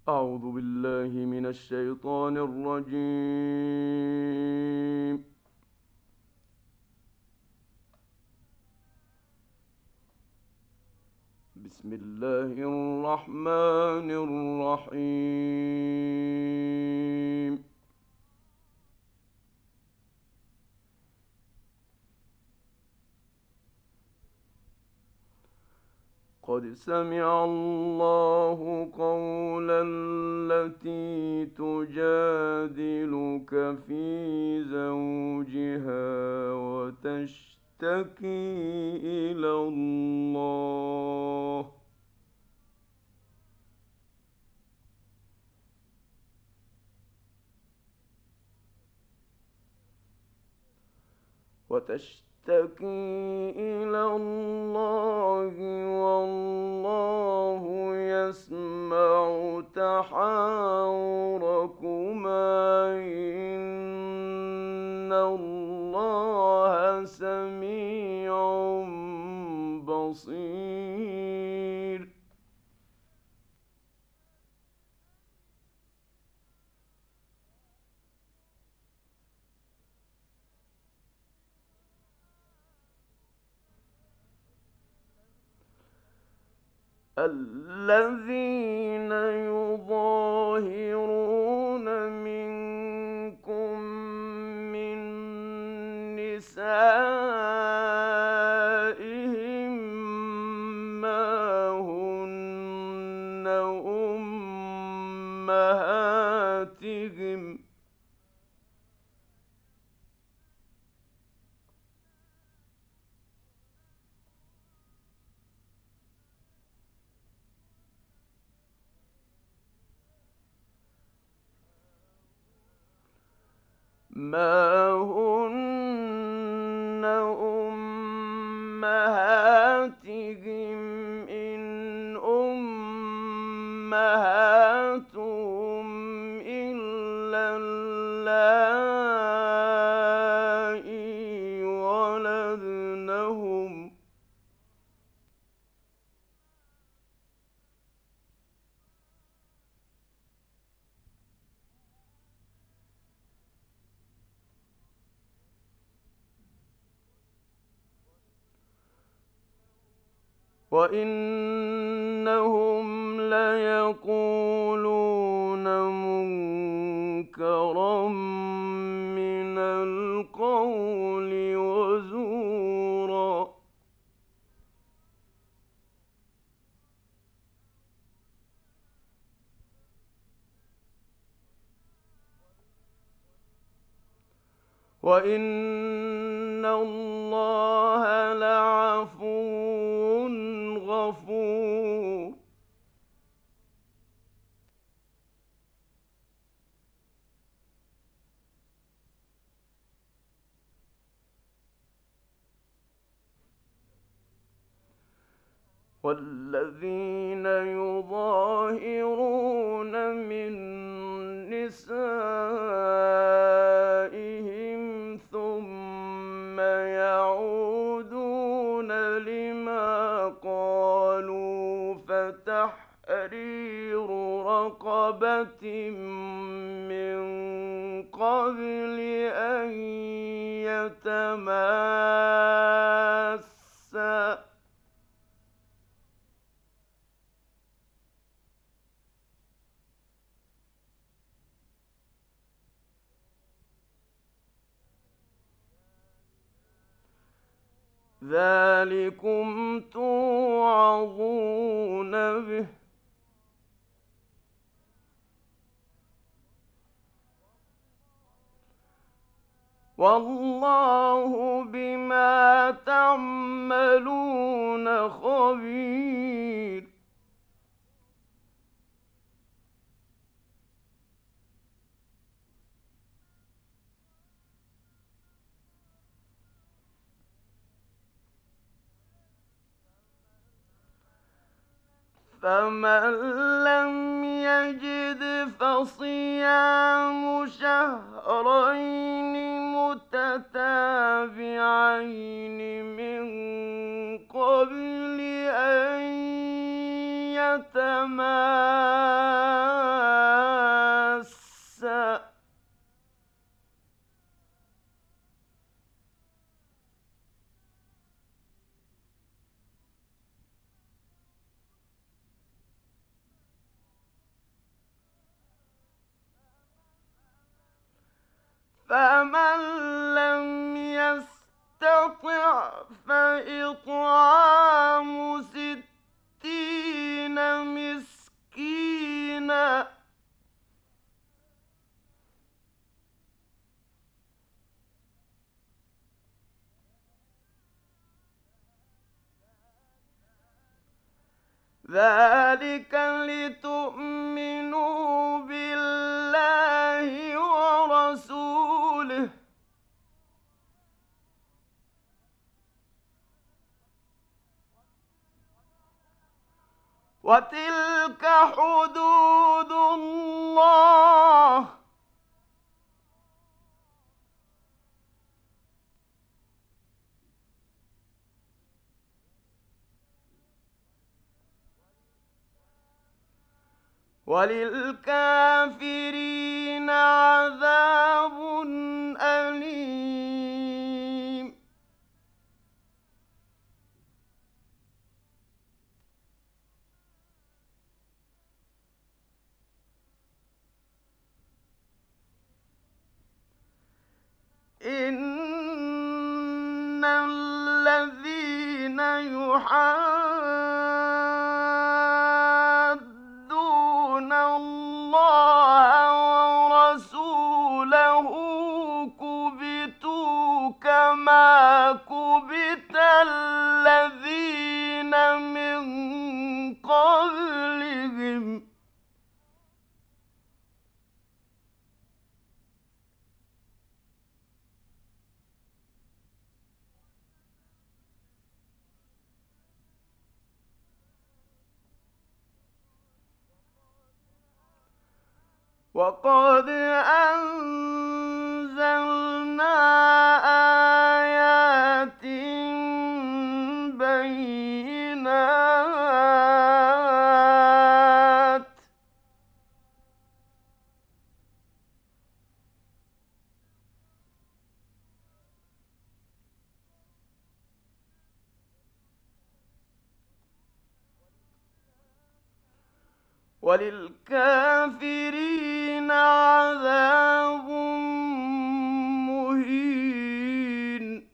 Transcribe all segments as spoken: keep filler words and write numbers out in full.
أعوذ بالله من الشيطان الرجيم. بسم الله الرحمن الرحيم. قد سمع الله قول التي تجادلك في زوجها وتشتكي إلى الله وتشتكي إلى الله والله يسمع تحاوركما إن الله سميع بصير. الذين يظاهرون منكم من نسائهم ما هن أمهاتهم ما هن أمهاتهم إن أمهاتهم إلا اللائي ولدنهم وإنهم ليقولون منكرا من القول وزورا. وإن الله لعفو غفور. والذين يظاهرون من نسائهم ثم يعودون لما قالوا فتحرير رقبة من قبل أن يتماسا ذلكم توعظون به والله بما تعملون خبير. فمن لم يجد فصيام شهرين متتابعين من قبل أن يتماسا فمن لم يستطع فإطعام ستين مسكينا ذلك لتؤمنوا بالله ورسوله وتلك حدود الله وللكافرين عذاب أليم إن الذين يحادون الله ورسوله كبتوا كما كبت الذين من قبلهم وقد أنزلنا آيات بينات وللكافرين عذاب مهين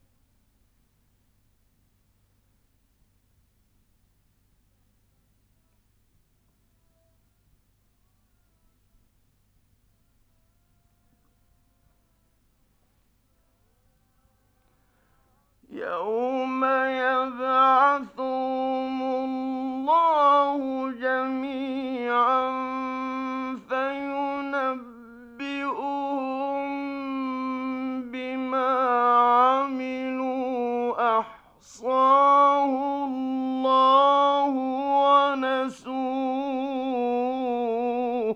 يوم يبعثهم الله جميعا فينبئهم بما عملوا أحصاه الله ونسوه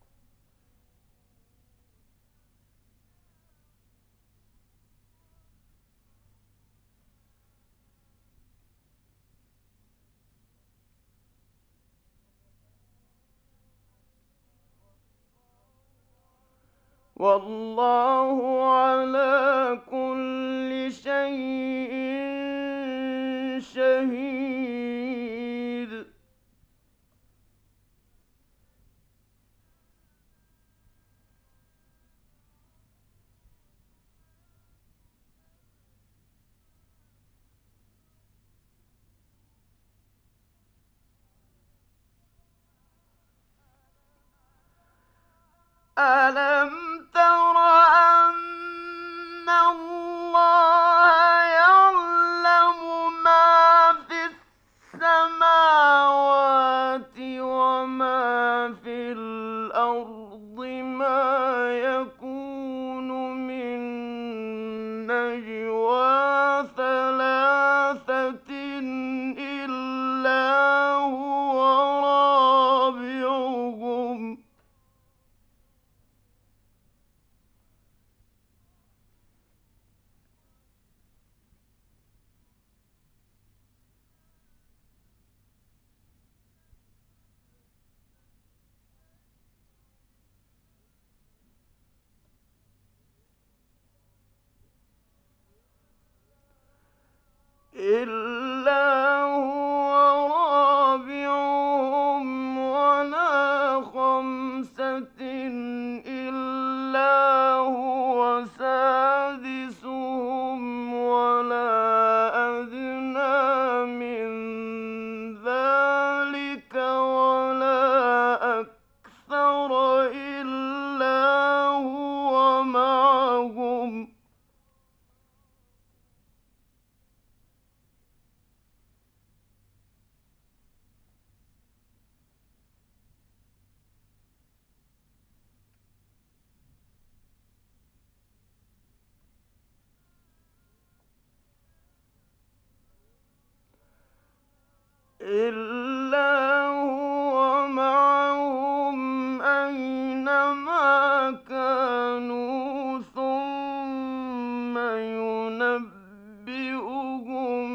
والله على كل شيء شهيد ألم تر أن الله يعلم ما في السماوات وما في الأرض ما يكون من نجوى ثلاثة إلا هو رابعهم إلا هو معهم أينما كانوا ثم ينبئهم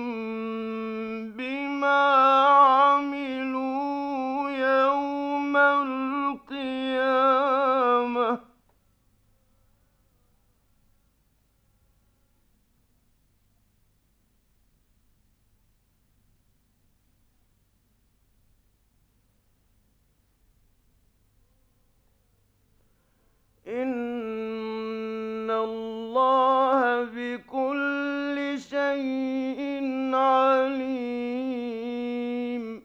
بما عملوا يوم القيامة. إن الله بكل شيء عليم.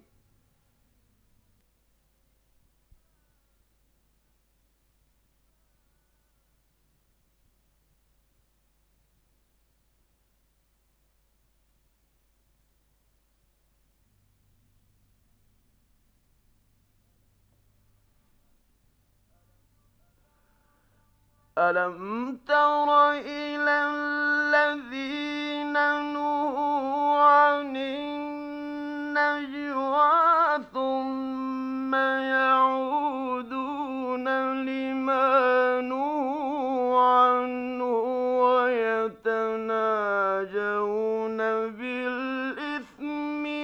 ألم تر إلى الذين نهوا عن النجوى ثم يعودون لما نهوا عنه ويتناجون بالإثم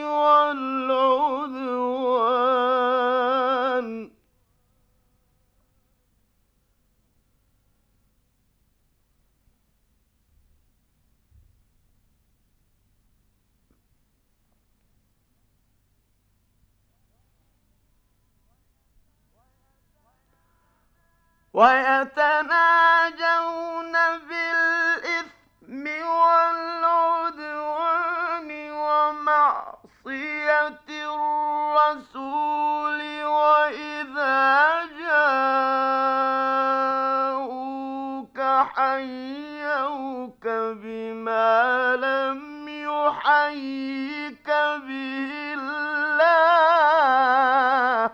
والعدوان ويتناجون بالإثم والعدوان ومعصية الرسول وإذا جاءوك حيوك بما لم يحيك به الله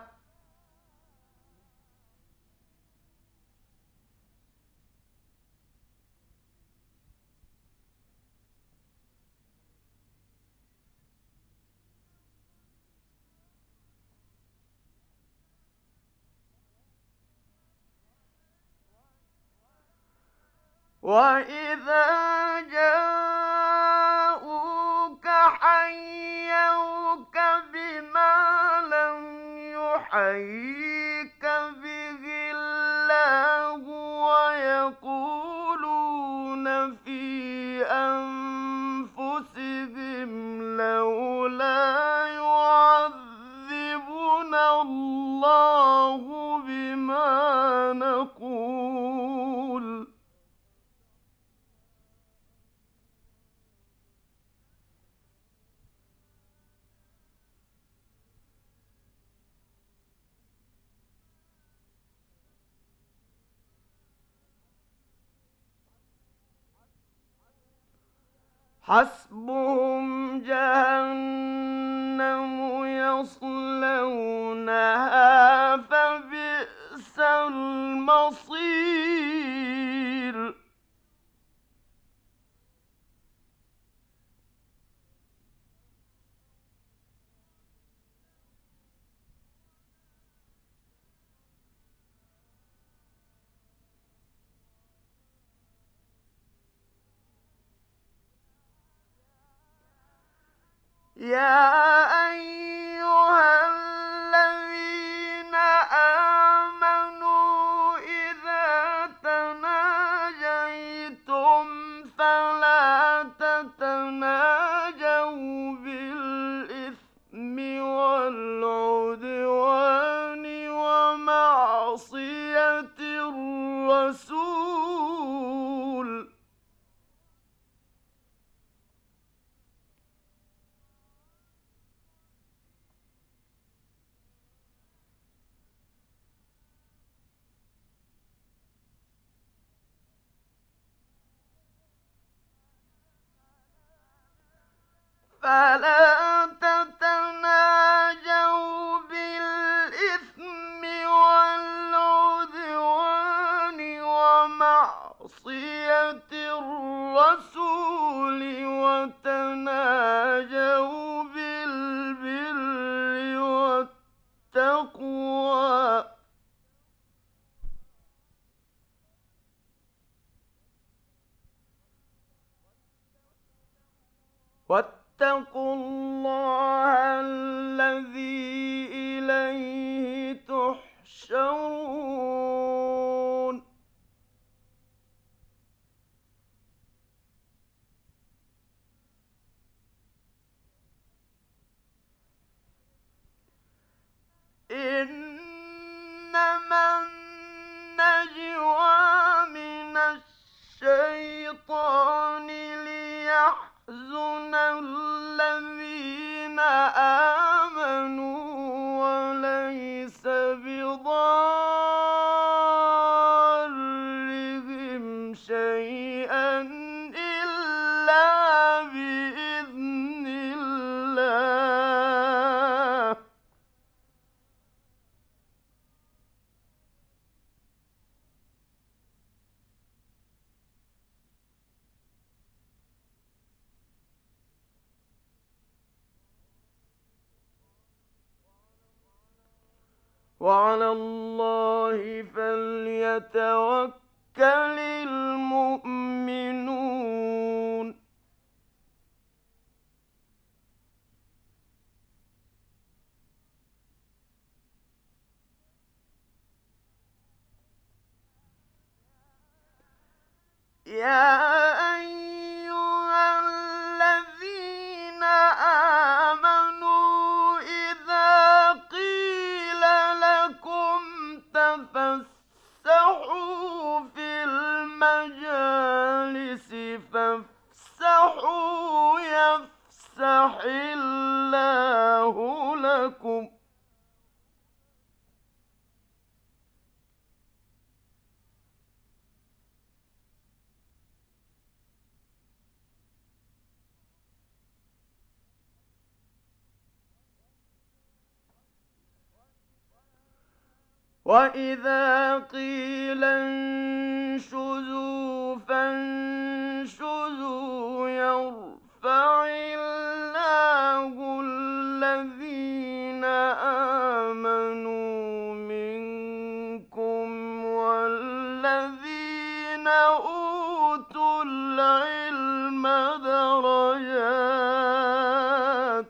وإذا جاءوك حيوك بما لم يحيك به الله ويقولون في أنفسهم لولا يعذبنا الله بما نقول حسبهم جهنم يصلونها فبئس المصير. يا أيها الذين آمنوا إذا تناجيتم فلا تتناجوا بالإثم والعدوان ومعصية الرسول فلا تتناجوا بالإثم والعدوان ومعصية الرسول وتناجوا بالبر التقوى واتقوا الله الذي إليه تحشرون إنما النجوى من الشيطان ليحزن الذين آمنوا وليس بضارهم شيئا إلا بإذن الله وعلى الله فليتوكل المؤمنون يا أيها الذين آمنوا إذا قيل لكم تفسحوا في المجالس فافسحوا يفسح الله لكم وإذا قيل انشزوا فانشزوا يرفع الله الذين آمنوا منكم والذين أوتوا العلم درجات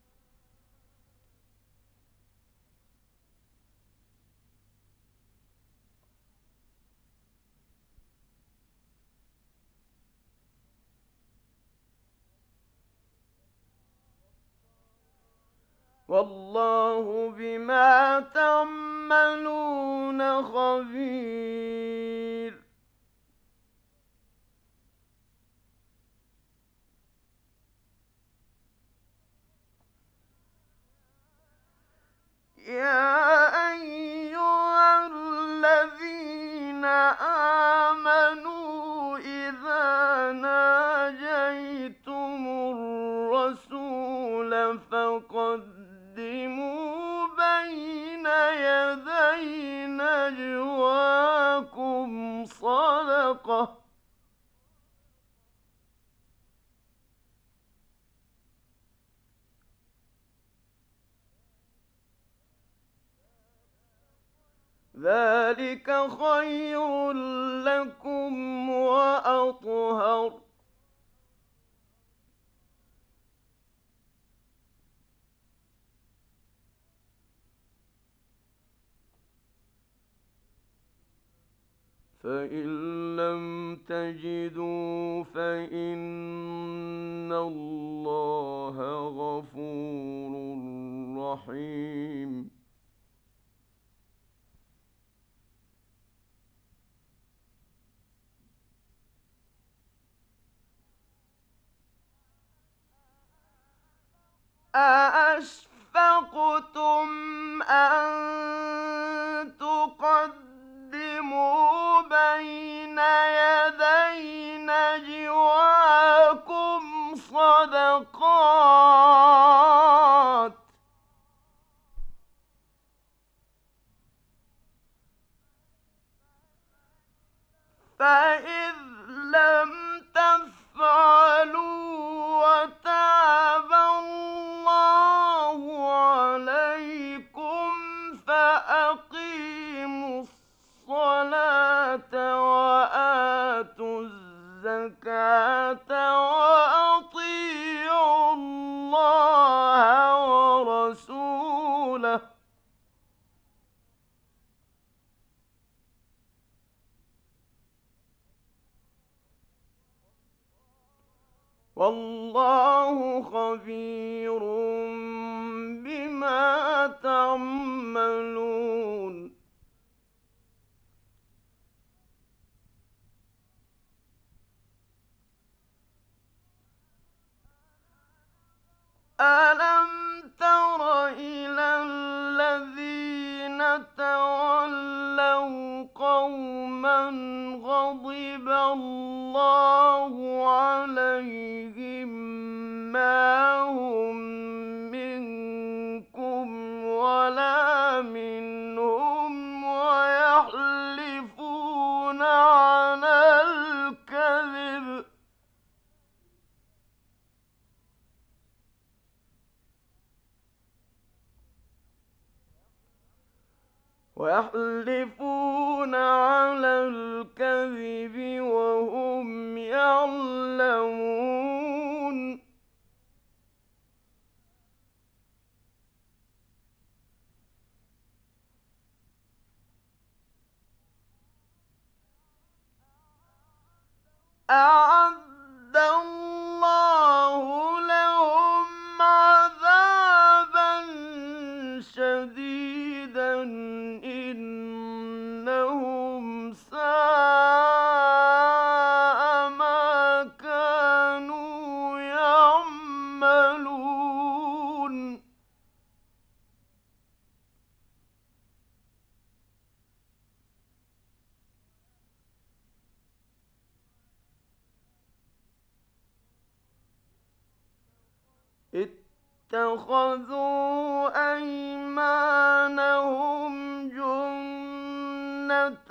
والله بما تعملون خبير يا أيها الذين آمنوا إذا ناجيتم الرسول فقدموا بين يدي نجواكم صدقة ذلك خير لكم وأطهر فإن لم تجدوا فإن الله غفور رحيم أأشفقتم أن تقدموا بين يدي نجواكم صدقات فإذ لم تفعلوا وتاب الله عليكم له والله خبير بما تعملون ألم تر إلى الذين تولوا قوما غضب الله عليهم ما هم منكم ولا منهم ويحلفون على الكذب ويحلفون على الكذب وهم يعلمون أعد الله لهم عذابا شديدا إنهم ساء ما كانوا يعملون اتخذوا أيمانهم جنة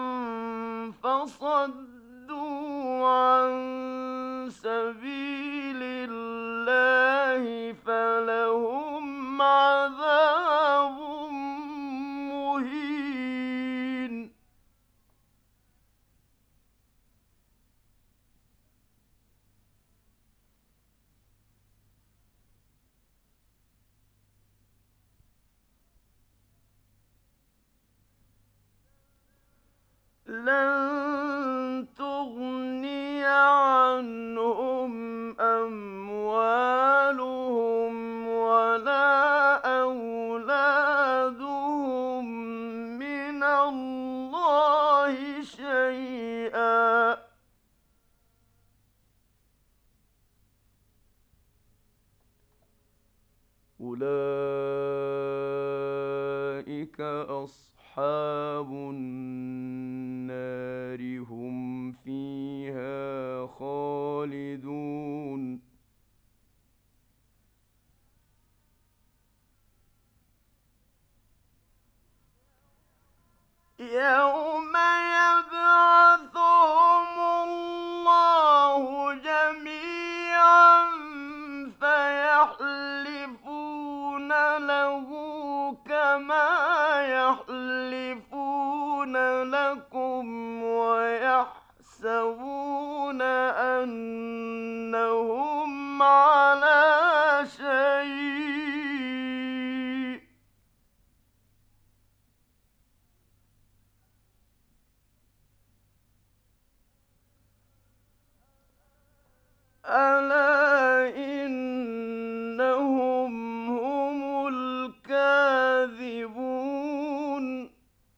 فصدوا عن سبيل الله فلهم عذاب مهين لن تغني عنهم أموالهم ولا أولادهم من الله شيئا أولئك أصحاب النار هم فيها خالدون يوم يبعثهم الله جميعا فيحلفون له كما يحلفون لكم ويحسبون أنهم على شيء ألا إنهم هم الكاذبون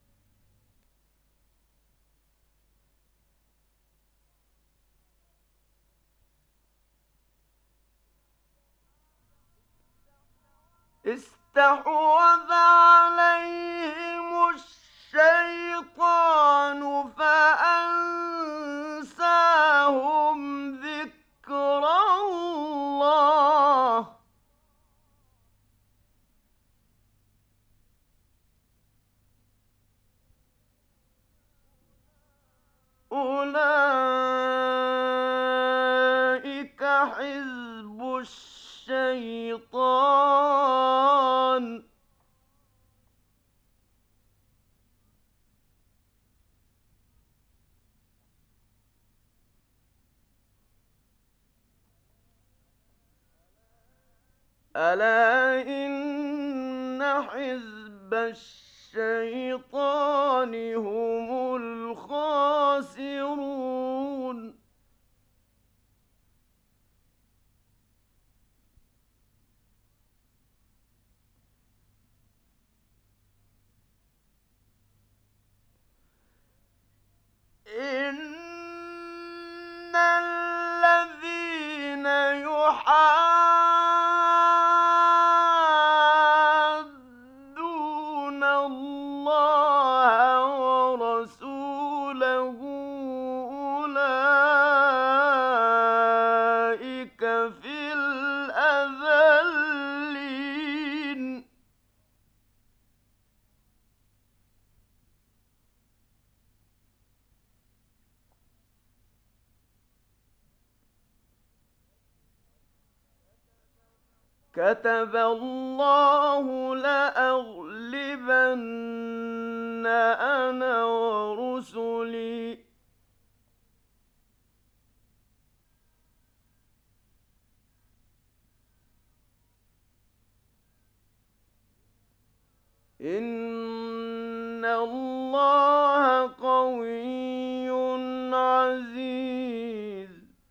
استحوذ عليهم الشيطان فأنساهم ذكر الله أولئك حزب الشيطان ألا إن حزب الشيطان هم الخاسرون إن الذين يحادون الله ورسوله أولئك في الأذلين كتب الله لأغلبن أنا ورسلي إن الله قوي عزيز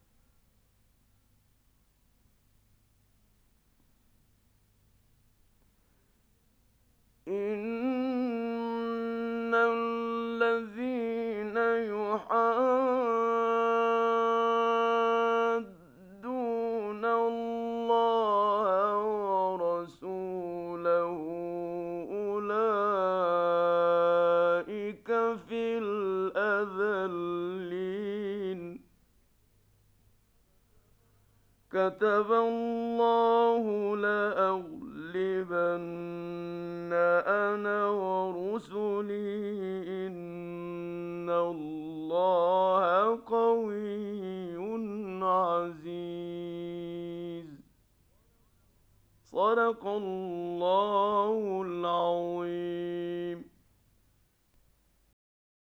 إن الذين يحادون الله ورسوله أولئك في الأذلين كتب الله لأغلبن أنا ورسلي إن الله قوي عزيز صدق الله العظيم.